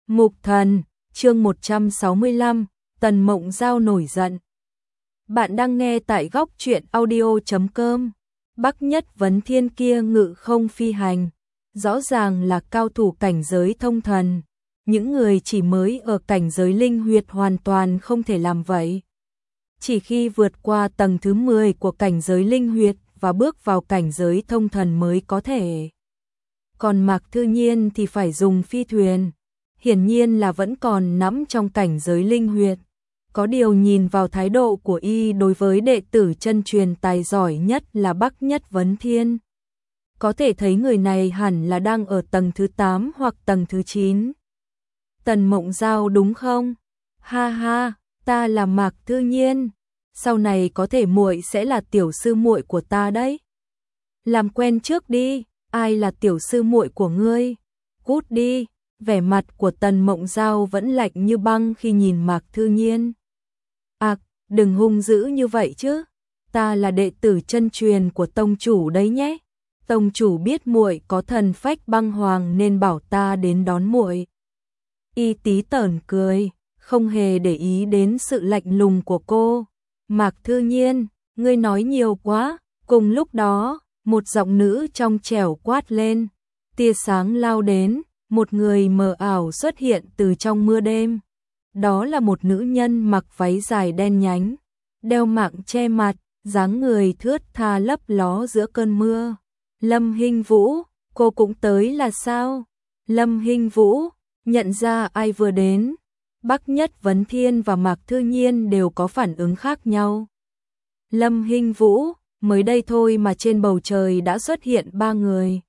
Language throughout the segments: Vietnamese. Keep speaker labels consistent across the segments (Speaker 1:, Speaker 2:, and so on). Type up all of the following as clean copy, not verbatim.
Speaker 1: Mục Thần, chương 165, Tần Mộng Giao nổi giận. Bạn đang nghe tại góc truyện audio.com. Bắc Nhất Vấn Thiên kia ngự không phi hành, rõ ràng là cao thủ cảnh giới thông thần. Những người chỉ mới ở cảnh giới linh huyệt hoàn toàn không thể làm vậy. Chỉ khi vượt qua tầng thứ 10 của cảnh giới linh huyệt và bước vào cảnh giới thông thần mới có thể. Còn Mạc Thư Nhiên thì phải dùng phi thuyền. Hiển nhiên là vẫn còn nắm trong cảnh giới linh huyệt. Có điều nhìn vào thái độ của y đối với đệ tử chân truyền tài giỏi nhất là Bắc Nhất Vấn Thiên. Có thể thấy người này hẳn là đang ở tầng thứ 8 hoặc tầng thứ 9. Tần Mộng Giao đúng không? Ha ha, ta là Mạc Thư Nhiên. Sau này có thể muội sẽ là tiểu sư muội của ta đấy. Làm quen trước đi, ai là tiểu sư muội của ngươi? Cút đi. Vẻ mặt của Tần Mộng Giao vẫn lạnh như băng khi nhìn Mạc Thư Nhiên. Đừng hung dữ như vậy chứ. Ta là đệ tử chân truyền của tông chủ đấy nhé. Tông chủ biết muội có thần phách băng hoàng nên bảo ta đến đón muội. Y tí tởn cười, không hề để ý đến sự lạnh lùng của cô. Mạc Thư Nhiên, ngươi nói nhiều quá. Cùng lúc đó, một giọng nữ trong trẻo quát lên. Tia sáng lao đến. Một người mờ ảo xuất hiện từ trong mưa đêm. Đó là một nữ nhân mặc váy dài đen nhánh, đeo mạng che mặt, dáng người thướt tha lấp ló giữa cơn mưa. Lâm Hinh Vũ, cô cũng tới là sao? Lâm Hinh Vũ, nhận ra ai vừa đến. Bắc Nhất Vấn Thiên và Mạc Thư Nhiên đều có phản ứng khác nhau. Lâm Hinh Vũ, mới đây thôi mà trên bầu trời đã xuất hiện 3 người.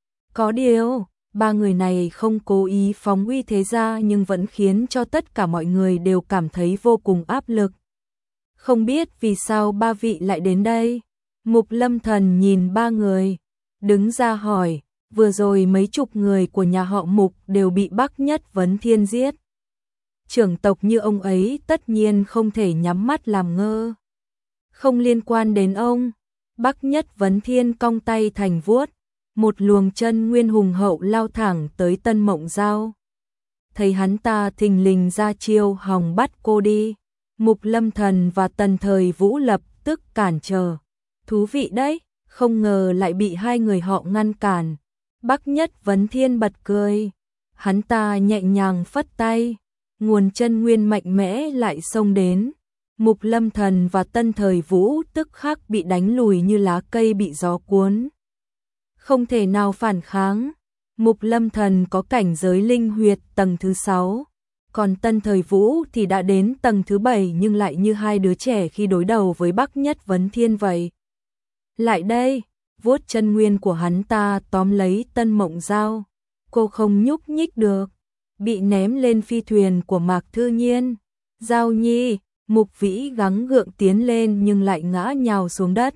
Speaker 1: Có điều, 3 người này không cố ý phóng uy thế ra nhưng vẫn khiến cho tất cả mọi người đều cảm thấy vô cùng áp lực. Không biết vì sao 3 vị lại đến đây? Mục Lâm Thần nhìn 3 người, đứng ra hỏi, vừa rồi mấy chục người của nhà họ Mục đều bị Bắc Nhất Vấn Thiên giết. Trưởng tộc như ông ấy tất nhiên không thể nhắm mắt làm ngơ. Không liên quan đến ông. Bắc Nhất Vấn Thiên cong tay thành vuốt. Một luồng chân nguyên hùng hậu lao thẳng tới Tần Mộng Giao. Thấy hắn ta thình lình ra chiêu hòng bắt cô đi. Mục Lâm Thần và Tần Thời Vũ lập tức cản trở. Thú vị đấy, không ngờ lại bị 2 người họ ngăn cản. Bắc Nhất Vấn Thiên bật cười. Hắn ta nhẹ nhàng phất tay. Nguồn chân nguyên mạnh mẽ lại xông đến. Mục Lâm Thần và Tần Thời Vũ tức khắc bị đánh lùi như lá cây bị gió cuốn. Không thể nào phản kháng. Mục Lâm Thần có cảnh giới linh huyệt tầng thứ 6, còn Tần Thời Vũ thì đã đến tầng thứ 7 nhưng lại như 2 đứa trẻ khi đối đầu với Bắc Nhất Vấn Thiên vậy. Lại đây, vuốt chân nguyên của hắn ta tóm lấy Tần Mộng Giao. Cô không nhúc nhích được, bị ném lên phi thuyền của Mạc Thư Nhiên. Giao Nhi, Mục Vĩ gắng gượng tiến lên nhưng lại ngã nhào xuống đất.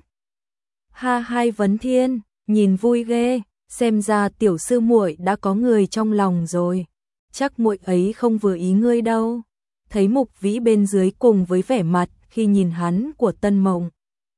Speaker 1: Hai Vấn Thiên, nhìn vui ghê, xem ra tiểu sư muội đã có người trong lòng rồi. Chắc muội ấy không vừa ý ngươi đâu. Thấy Mục Vĩ bên dưới cùng với vẻ mặt khi nhìn hắn của Tần Mộng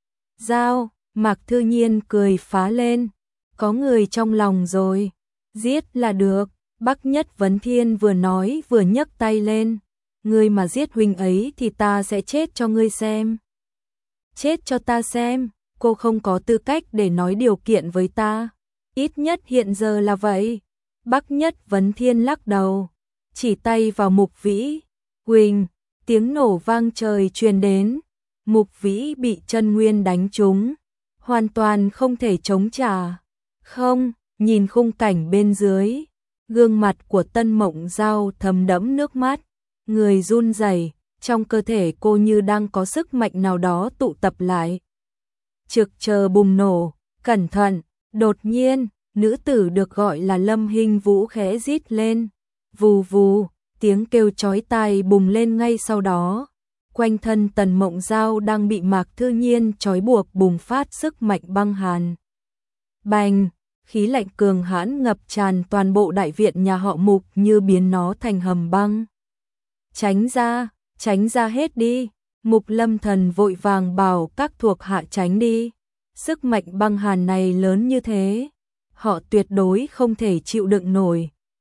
Speaker 1: Giao, Mạc Thư Nhiên cười phá lên. Có người trong lòng rồi, giết là được. Bắc Nhất Vấn Thiên vừa nói vừa nhấc tay lên. Ngươi mà giết huynh ấy thì ta sẽ chết cho ngươi xem. Chết cho ta xem. Cô không có tư cách để nói điều kiện với ta. Ít nhất hiện giờ là vậy. Bắc Nhất Vấn Thiên lắc đầu, chỉ tay vào Mục Vĩ. Huỳnh, tiếng nổ vang trời truyền đến. Mục Vĩ bị chân nguyên đánh trúng, hoàn toàn không thể chống trả. Không, nhìn khung cảnh bên dưới, gương mặt của Tần Mộng Giao thấm đẫm nước mắt, người run rẩy, trong cơ thể cô như đang có sức mạnh nào đó tụ tập lại. Trực chờ bùng nổ, cẩn thận, đột nhiên, nữ tử được gọi là Lâm Hinh Vũ khẽ rít lên. Vù vù, tiếng kêu chói tai bùng lên ngay sau đó. Quanh thân Tần Mộng Giao đang bị Mạc Thư Nhiên trói buộc bùng phát sức mạnh băng hàn. Bành, khí lạnh cường hãn ngập tràn toàn bộ đại viện nhà họ Mục như biến nó thành hầm băng. Tránh ra hết đi. Mục Lâm Thần vội vàng bảo các thuộc hạ tránh đi. Sức mạnh băng hàn này lớn như thế, họ tuyệt đối không thể chịu đựng nổi.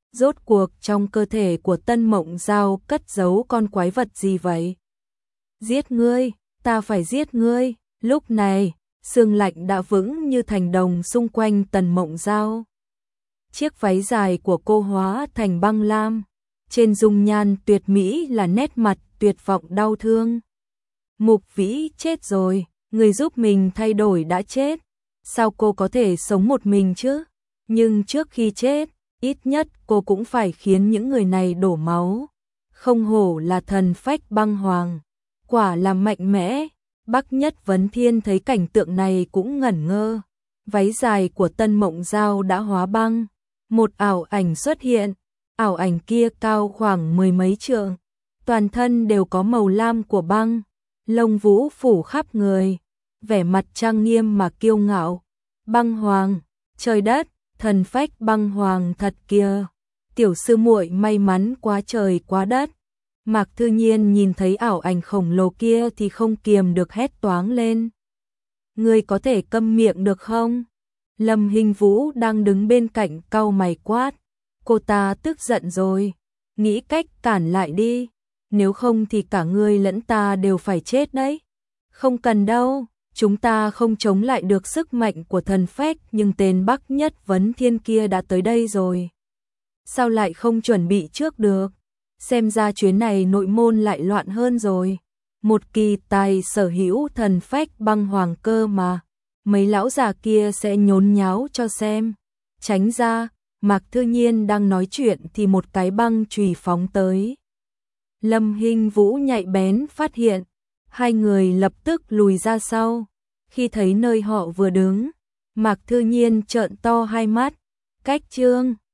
Speaker 1: Rốt cuộc trong cơ thể của Tân Mộng Giao cất giấu con quái vật gì vậy? Giết ngươi, ta phải giết ngươi. Lúc này, xương lạnh đã vững như thành đồng xung quanh Tần Mộng Giao. Chiếc váy dài của cô hóa thành băng lam, trên dung nhan tuyệt mỹ là nét mặt tuyệt vọng đau thương. Mục Vĩ chết rồi, người giúp mình thay đổi đã chết, sao cô có thể sống một mình chứ? Nhưng trước khi chết, ít nhất cô cũng phải khiến những người này đổ máu. Không hổ là thần phách băng hoàng, quả là mạnh mẽ. Bắc Nhất Vấn Thiên thấy cảnh tượng này cũng ngẩn ngơ. Váy dài của Tân Mộng Giao đã hóa băng, một ảo ảnh xuất hiện, ảo ảnh kia cao khoảng mười mấy trượng, toàn thân đều có màu lam của băng, lông vũ phủ khắp người, vẻ mặt trang nghiêm mà kiêu ngạo. Băng hoàng, trời đất, thần phách băng hoàng thật kìa. Tiểu sư muội may mắn quá trời quá đất. Mạc Thư Nhiên nhìn thấy ảo ảnh khổng lồ kia thì không kiềm được hét toáng lên. Ngươi có thể câm miệng được không? Lâm Hinh Vũ đang đứng bên cạnh cau mày quát. Cô ta tức giận rồi, nghĩ cách cản lại đi, nếu không thì cả ngươi lẫn ta đều phải chết đấy. Không cần đâu, chúng ta không chống lại được sức mạnh của thần phách, nhưng tên Bắc Nhất Vấn Thiên kia đã tới đây rồi. Sao lại không chuẩn bị trước được? Xem ra chuyến này nội môn lại loạn hơn rồi. Một kỳ tài sở hữu thần phách băng hoàng cơ mà, mấy lão già kia sẽ nhốn nháo cho xem. Tránh ra, Mạc Thư Nhiên đang nói chuyện thì một cái băng chùy phóng tới. Lâm Hinh Vũ nhạy bén phát hiện, hai người lập tức lùi ra sau. Khi thấy nơi họ vừa đứng, Mạc Thư Nhiên trợn to hai mắt, cách chương